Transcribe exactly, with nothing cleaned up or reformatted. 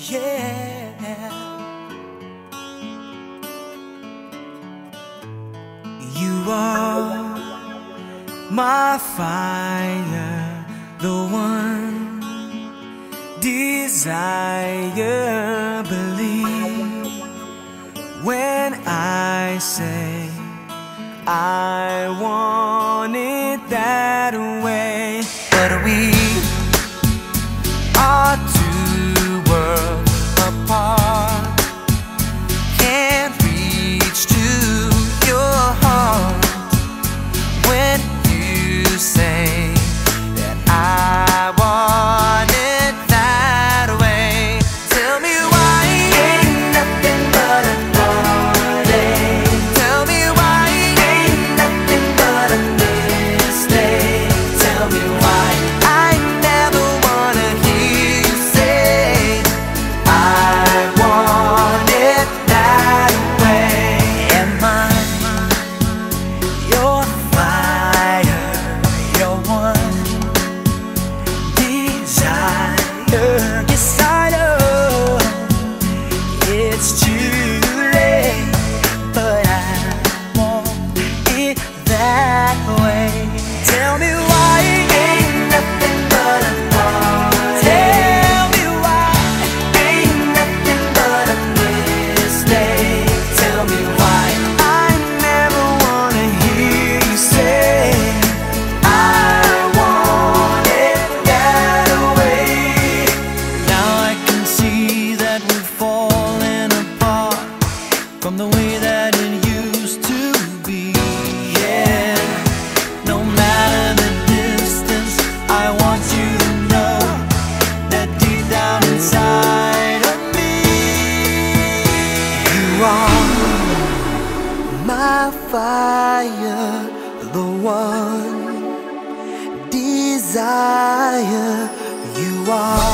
yeah. You are my fire, the one desire. Believe when I say I want it that way. But we are two worlds apart, can't reach to your heart when you say that I want it that way. Tell me why ain't nothing but a heartache. Tell me why ain't nothing but a mistake. Tell me why I never wanna hear you say I want it that way. Am I your fire, your one desire? Yes, I know it's too late, but I want it that way. Tell me why ain't nothing but a heartache. Tell me why ain't nothing but a mistake. Tell me why I never wanna hear you say I want it that way. Now I can see that we've fallen apart from the way that it used to be. Yeah, no matter the distance, I want you to know that deep down inside of me, you are my fire, the one desire. You are